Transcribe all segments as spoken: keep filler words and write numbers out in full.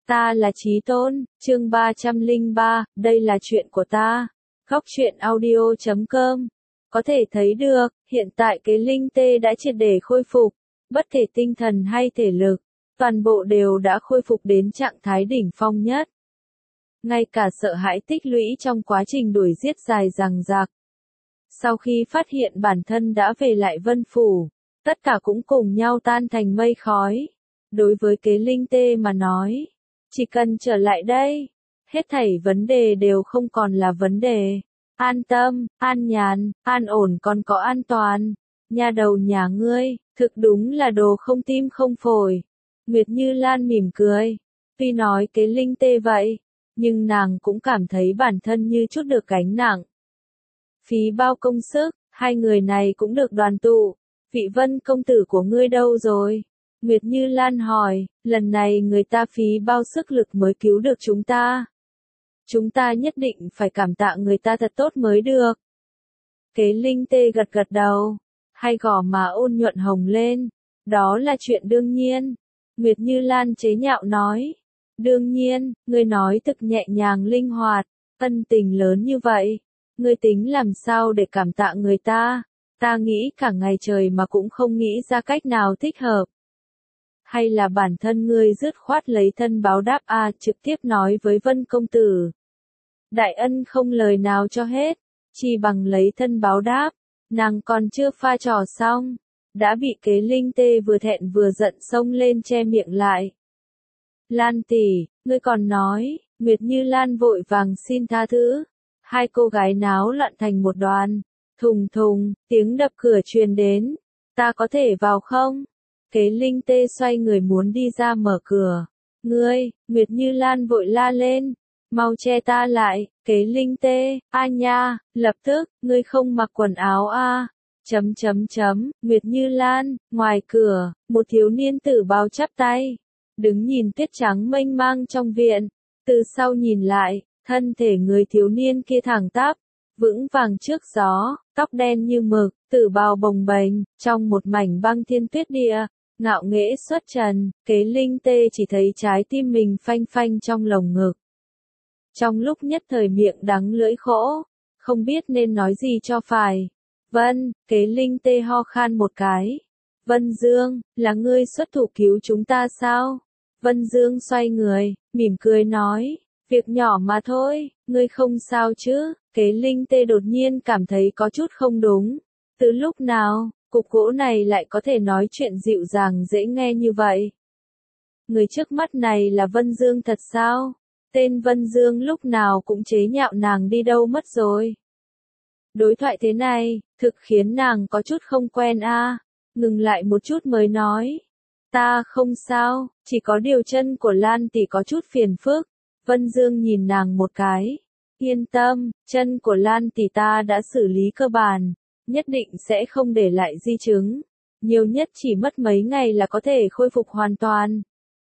Ta là Chí Tôn, chương ba trăm lẻ ba, đây là chuyện của ta. Góc truyện audio chấm com. Có thể thấy được, hiện tại cái linh tê đã triệt để khôi phục, bất kể tinh thần hay thể lực, toàn bộ đều đã khôi phục đến trạng thái đỉnh phong nhất. Ngay cả sợ hãi tích lũy trong quá trình đuổi giết dài dằng dặc. Sau khi phát hiện bản thân đã về lại Vân Phủ, tất cả cũng cùng nhau tan thành mây khói. Đối với kế linh tê mà nói, chỉ cần trở lại đây, hết thảy vấn đề đều không còn là vấn đề. An tâm, an nhàn, an ổn còn có an toàn. Nhà đầu nhà ngươi, thực đúng là đồ không tim không phổi. Nguyệt Như Lan mỉm cười. Tuy nói kế linh tê vậy, nhưng nàng cũng cảm thấy bản thân như chút được gánh nặng. Phí bao công sức, hai người này cũng được đoàn tụ. Vị Vân công tử của ngươi đâu rồi? Nguyệt Như Lan hỏi, lần này người ta phí bao sức lực mới cứu được chúng ta. Chúng ta nhất định phải cảm tạ người ta thật tốt mới được. Kế linh tê gật gật đầu, hai gò má ôn nhuận hồng lên. Đó là chuyện đương nhiên. Nguyệt Như Lan chế nhạo nói. Đương nhiên, ngươi nói thực nhẹ nhàng linh hoạt, ân tình lớn như vậy. Ngươi tính làm sao để cảm tạ người ta? Ta nghĩ cả ngày trời mà cũng không nghĩ ra cách nào thích hợp. Hay là bản thân ngươi dứt khoát lấy thân báo đáp a à, trực tiếp nói với Vân công tử. Đại ân không lời nào cho hết, chỉ bằng lấy thân báo đáp, nàng còn chưa pha trò xong, đã bị kế linh tê vừa thẹn vừa giận xông lên che miệng lại. Lan tỷ, ngươi còn nói, Nguyệt Như Lan vội vàng xin tha thứ, hai cô gái náo loạn thành một đoàn, thùng thùng, tiếng đập cửa truyền đến, ta có thể vào không? Kế linh tê xoay người muốn đi ra mở cửa. Ngươi, Nguyệt Như Lan vội la lên. Mau che ta lại, kế linh tê, a nha, lập tức, ngươi không mặc quần áo a. Chấm chấm chấm, Nguyệt Như Lan, ngoài cửa, một thiếu niên tử bao chắp tay. Đứng nhìn tuyết trắng mênh mang trong viện. Từ sau nhìn lại, thân thể người thiếu niên kia thẳng tắp, vững vàng trước gió, tóc đen như mực, tử bào bồng bềnh, trong một mảnh băng thiên tuyết địa. Ngạo nghễ xuất trần, kế linh tê chỉ thấy trái tim mình phanh phanh trong lồng ngực. Trong lúc nhất thời miệng đắng lưỡi khô, không biết nên nói gì cho phải. Vân, kế linh tê ho khan một cái. Vân Dương, là ngươi xuất thủ cứu chúng ta sao? Vân Dương xoay người, mỉm cười nói, việc nhỏ mà thôi, ngươi không sao chứ? Kế linh tê đột nhiên cảm thấy có chút không đúng. Từ lúc nào? Cục gỗ này lại có thể nói chuyện dịu dàng dễ nghe như vậy. Người trước mắt này là Vân Dương thật sao? Tên Vân Dương lúc nào cũng chế nhạo nàng đi đâu mất rồi. Đối thoại thế này, thực khiến nàng có chút không quen a. À. Ngừng lại một chút mới nói. Ta không sao, chỉ có điều chân của Lan tỷ có chút phiền phức. Vân Dương nhìn nàng một cái. Yên tâm, chân của Lan tỷ ta đã xử lý cơ bản. Nhất định sẽ không để lại di chứng. Nhiều nhất chỉ mất mấy ngày là có thể khôi phục hoàn toàn.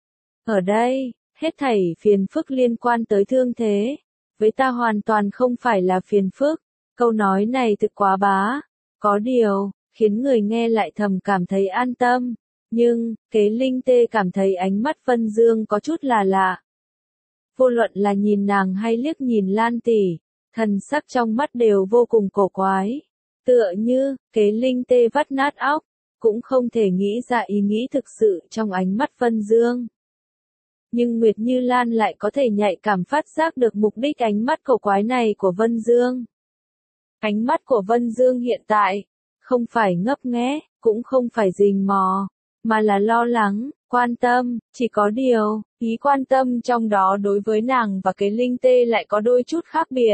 Ở đây, hết thảy phiền phức liên quan tới thương thế. Với ta hoàn toàn không phải là phiền phức. Câu nói này thực quá bá. Có điều, khiến người nghe lại thầm cảm thấy an tâm. Nhưng, kế linh tê cảm thấy ánh mắt Vân Dương có chút là lạ. Vô luận là nhìn nàng hay liếc nhìn Lan tỷ, thần sắc trong mắt đều vô cùng cổ quái. Tựa như, kế linh tê vắt nát óc, cũng không thể nghĩ ra ý nghĩ thực sự trong ánh mắt Vân Dương. Nhưng Nguyệt Như Lan lại có thể nhạy cảm phát giác được mục đích ánh mắt cổ quái này của Vân Dương. Ánh mắt của Vân Dương hiện tại, không phải ngấp nghé, cũng không phải rình mò, mà là lo lắng, quan tâm, chỉ có điều, ý quan tâm trong đó đối với nàng và kế linh tê lại có đôi chút khác biệt.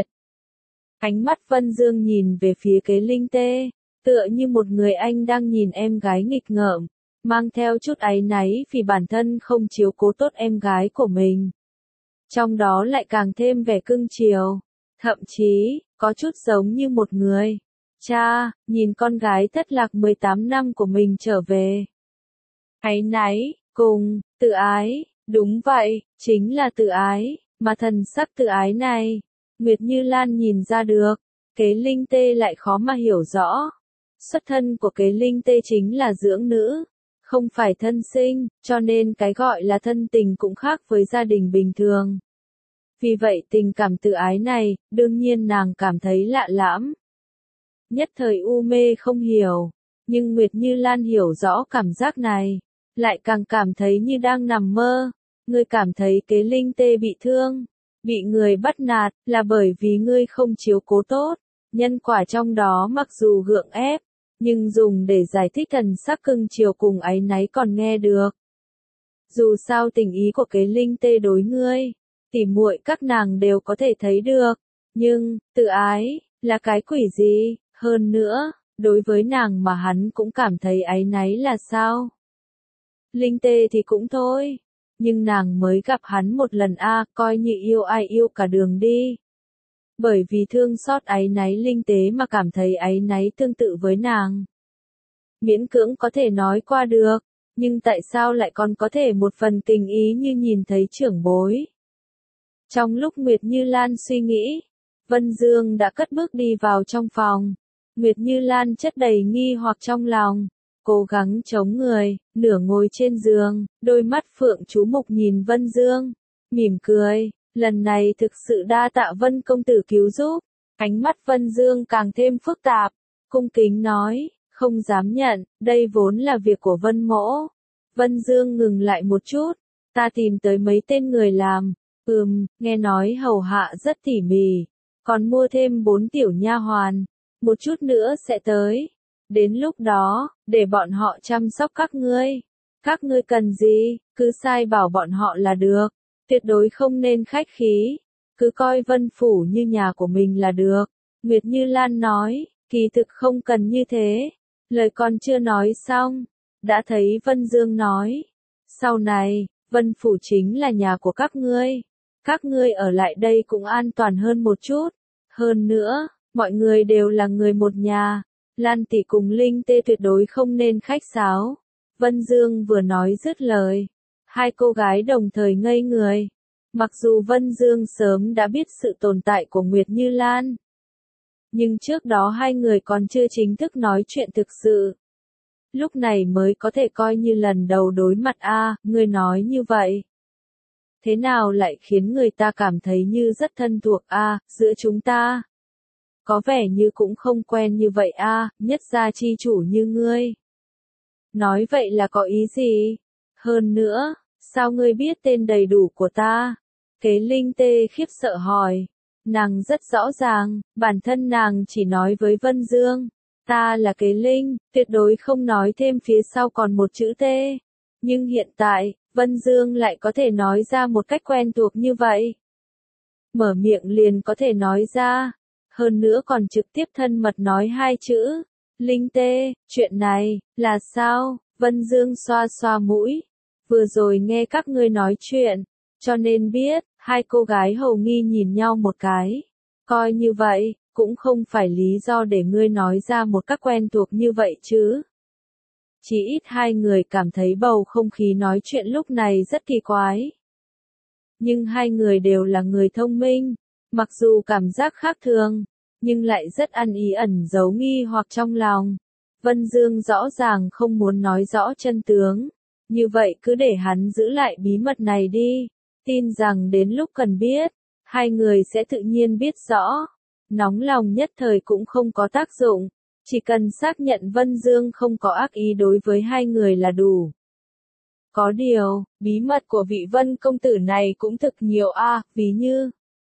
Ánh mắt Vân Dương nhìn về phía kế linh tê, tựa như một người anh đang nhìn em gái nghịch ngợm, mang theo chút áy náy vì bản thân không chiếu cố tốt em gái của mình. Trong đó lại càng thêm vẻ cưng chiều, thậm chí, có chút giống như một người cha, nhìn con gái thất lạc mười tám năm của mình trở về. Áy náy, cùng, tự ái, đúng vậy, chính là tự ái, mà thần sắc tự ái này. Nguyệt Như Lan nhìn ra được, kế linh tê lại khó mà hiểu rõ. Xuất thân của kế linh tê chính là dưỡng nữ, không phải thân sinh, cho nên cái gọi là thân tình cũng khác với gia đình bình thường. Vì vậy tình cảm tự ái này, đương nhiên nàng cảm thấy lạ lẫm. Nhất thời u mê không hiểu, nhưng Nguyệt Như Lan hiểu rõ cảm giác này, lại càng cảm thấy như đang nằm mơ. Ngươi cảm thấy kế linh tê bị thương, bị người bắt nạt, là bởi vì ngươi không chiếu cố tốt. Nhân quả trong đó mặc dù gượng ép, nhưng dùng để giải thích thần sắc cưng chiều cùng áy náy còn nghe được. Dù sao tình ý của kế linh tê đối ngươi, tỉ muội các nàng đều có thể thấy được. Nhưng, tự ái, là cái quỷ gì? Hơn nữa, đối với nàng mà hắn cũng cảm thấy áy náy là sao? Linh tê thì cũng thôi. Nhưng nàng mới gặp hắn một lần a, à, coi như yêu ai yêu cả đường đi. Bởi vì thương xót áy náy linh tế mà cảm thấy áy náy tương tự với nàng. Miễn cưỡng có thể nói qua được, nhưng tại sao lại còn có thể một phần tình ý như nhìn thấy trưởng bối? Trong lúc Nguyệt Như Lan suy nghĩ, Vân Dương đã cất bước đi vào trong phòng. Nguyệt Như Lan chất đầy nghi hoặc trong lòng, cố gắng chống người, nửa ngồi trên giường, đôi mắt phượng chú mục nhìn Vân Dương, mỉm cười, lần này thực sự đa tạ Vân công tử cứu giúp. Ánh mắt Vân Dương càng thêm phức tạp, cung kính nói, không dám nhận, đây vốn là việc của Vân mỗ. Vân Dương ngừng lại một chút, ta tìm tới mấy tên người làm, ừm, nghe nói hầu hạ rất tỉ mỉ, còn mua thêm bốn tiểu nha hoàn, một chút nữa sẽ tới. Đến lúc đó, để bọn họ chăm sóc các ngươi. Các ngươi cần gì, cứ sai bảo bọn họ là được. Tuyệt đối không nên khách khí. Cứ coi Vân Phủ như nhà của mình là được. Nguyệt Như Lan nói, kỳ thực không cần như thế. Lời còn chưa nói xong. Đã thấy Vân Dương nói. Sau này, Vân Phủ chính là nhà của các ngươi. Các ngươi ở lại đây cũng an toàn hơn một chút. Hơn nữa, mọi người đều là người một nhà. Lan tỷ cùng Linh Tê tuyệt đối không nên khách sáo. Vân Dương vừa nói dứt lời. Hai cô gái đồng thời ngây người. Mặc dù Vân Dương sớm đã biết sự tồn tại của Nguyệt Như Lan. Nhưng trước đó hai người còn chưa chính thức nói chuyện thực sự. Lúc này mới có thể coi như lần đầu đối mặt a, à, ngươi nói như vậy. Thế nào lại khiến người ta cảm thấy như rất thân thuộc a, à, giữa chúng ta? Có vẻ như cũng không quen như vậy a, à, nhất gia chi chủ như ngươi. Nói vậy là có ý gì? Hơn nữa, sao ngươi biết tên đầy đủ của ta? Kế Linh Tê khiếp sợ hỏi. Nàng rất rõ ràng, bản thân nàng chỉ nói với Vân Dương. Ta là Kế Linh, tuyệt đối không nói thêm phía sau còn một chữ T. Nhưng hiện tại, Vân Dương lại có thể nói ra một cách quen thuộc như vậy. Mở miệng liền có thể nói ra. Hơn nữa còn trực tiếp thân mật nói hai chữ. Linh Tê, chuyện này, là sao? Vân Dương xoa xoa mũi. Vừa rồi nghe các ngươi nói chuyện, cho nên biết, hai cô gái hầu nghi nhìn nhau một cái. Coi như vậy, cũng không phải lý do để ngươi nói ra một cách quen thuộc như vậy chứ. Chỉ ít hai người cảm thấy bầu không khí nói chuyện lúc này rất kỳ quái. Nhưng hai người đều là người thông minh, mặc dù cảm giác khác thường, nhưng lại rất ăn ý ẩn giấu nghi hoặc trong lòng. Vân Dương rõ ràng không muốn nói rõ chân tướng, như vậy cứ để hắn giữ lại bí mật này đi, tin rằng đến lúc cần biết, hai người sẽ tự nhiên biết rõ. Nóng lòng nhất thời cũng không có tác dụng, chỉ cần xác nhận Vân Dương không có ác ý đối với hai người là đủ. Có điều, bí mật của vị Vân công tử này cũng thực nhiều a, à, ví như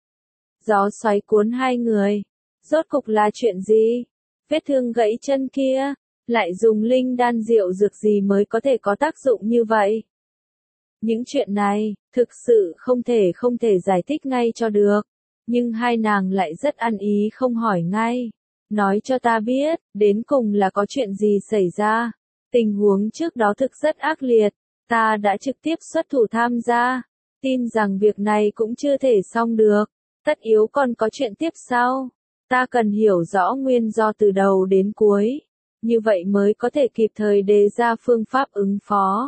gió xoáy cuốn hai người. Rốt cục là chuyện gì? Vết thương gãy chân kia, lại dùng linh đan rượu dược gì mới có thể có tác dụng như vậy? Những chuyện này, thực sự không thể không thể giải thích ngay cho được. Nhưng hai nàng lại rất ăn ý không hỏi ngay. Nói cho ta biết, đến cùng là có chuyện gì xảy ra. Tình huống trước đó thực rất ác liệt. Ta đã trực tiếp xuất thủ tham gia. Tin rằng việc này cũng chưa thể xong được. Tất yếu còn có chuyện tiếp sau. Ta cần hiểu rõ nguyên do từ đầu đến cuối. Như vậy mới có thể kịp thời đề ra phương pháp ứng phó.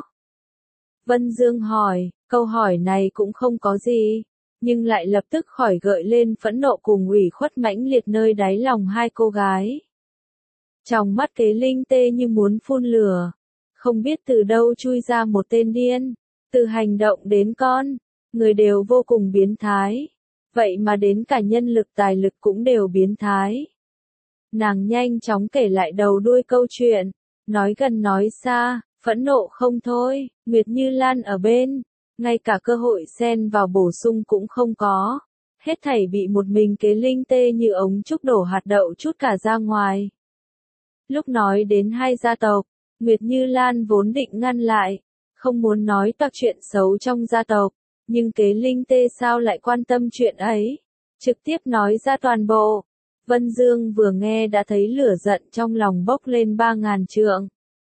Vân Dương hỏi, câu hỏi này cũng không có gì. Nhưng lại lập tức khỏi gợi lên phẫn nộ cùng ủy khuất mãnh liệt nơi đáy lòng hai cô gái. Trong mắt Kế Linh Tê như muốn phun lửa. không biết từ đâu chui ra một tên điên. Từ hành động đến con, người đều vô cùng biến thái. Vậy mà đến cả nhân lực tài lực cũng đều biến thái. Nàng nhanh chóng kể lại đầu đuôi câu chuyện, nói gần nói xa, phẫn nộ không thôi, Nguyệt Như Lan ở bên, ngay cả cơ hội xen vào bổ sung cũng không có. Hết thảy bị một mình kế linh tê như ống trúc đổ hạt đậu chút cả ra ngoài. Lúc nói đến hai gia tộc, Nguyệt Như Lan vốn định ngăn lại, không muốn nói toạc chuyện xấu trong gia tộc, nhưng kế linh tê sao lại quan tâm chuyện ấy, trực tiếp nói ra toàn bộ. Vân Dương vừa nghe đã thấy lửa giận trong lòng bốc lên ba ngàn trượng.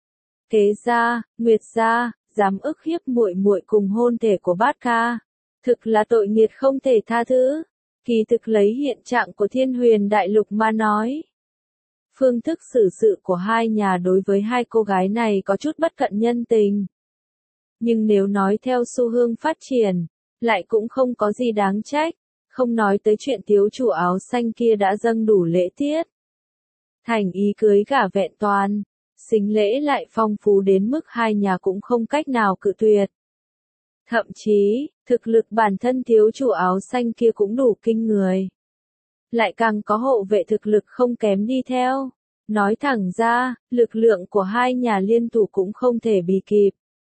Kế gia, Nguyệt gia, dám ức hiếp muội muội cùng hôn thể của Bát Ca, thực là tội nghiệt không thể tha thứ. Kỳ thực lấy hiện trạng của Thiên Huyền Đại Lục mà nói, phương thức xử sự của hai nhà đối với hai cô gái này có chút bất cận nhân tình. Nhưng nếu nói theo xu hướng phát triển, lại cũng không có gì đáng trách, không nói tới chuyện thiếu chủ áo xanh kia đã dâng đủ lễ tiết. Thành ý cưới gả vẹn toàn, sính lễ lại phong phú đến mức hai nhà cũng không cách nào cự tuyệt. Thậm chí, thực lực bản thân thiếu chủ áo xanh kia cũng đủ kinh người. Lại càng có hộ vệ thực lực không kém đi theo. Nói thẳng ra, lực lượng của hai nhà liên thủ cũng không thể bì kịp.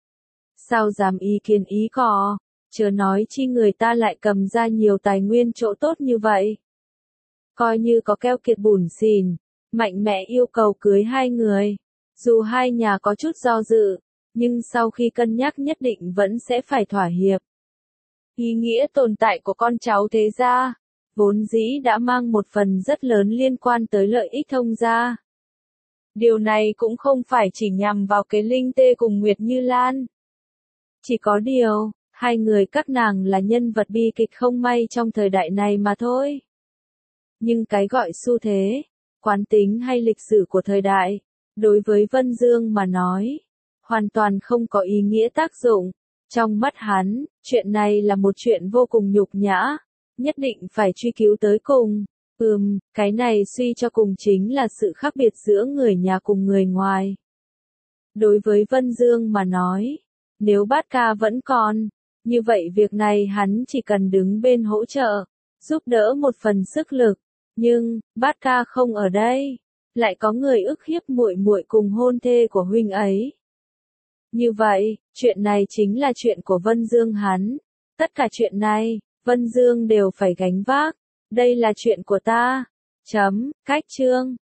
Sao dám ý kiến ý cò, chớ nói chi người ta lại cầm ra nhiều tài nguyên chỗ tốt như vậy. Coi như có keo kiệt bủn xỉn, mạnh mẽ yêu cầu cưới hai người. Dù hai nhà có chút do dự, nhưng sau khi cân nhắc nhất định vẫn sẽ phải thỏa hiệp. Ý nghĩa tồn tại của con cháu thế gia, vốn dĩ đã mang một phần rất lớn liên quan tới lợi ích thông gia. Điều này cũng không phải chỉ nhằm vào cái Linh Tê cùng Nguyệt Như Lan. Chỉ có điều, hai người các nàng là nhân vật bi kịch không may trong thời đại này mà thôi. Nhưng cái gọi xu thế, quán tính hay lịch sử của thời đại, đối với Vân Dương mà nói, hoàn toàn không có ý nghĩa tác dụng. Trong mắt hắn, chuyện này là một chuyện vô cùng nhục nhã, nhất định phải truy cứu tới cùng. Ừm, cái này suy cho cùng chính là sự khác biệt giữa người nhà cùng người ngoài. Đối với Vân Dương mà nói, nếu Bát Ca vẫn còn, như vậy việc này hắn chỉ cần đứng bên hỗ trợ, giúp đỡ một phần sức lực. Nhưng, Bát Ca không ở đây, lại có người ức hiếp muội muội cùng hôn thê của huynh ấy. Như vậy, chuyện này chính là chuyện của Vân Dương hắn. Tất cả chuyện này, Vân Dương đều phải gánh vác. Đây là chuyện của ta. Chấm, cách chương.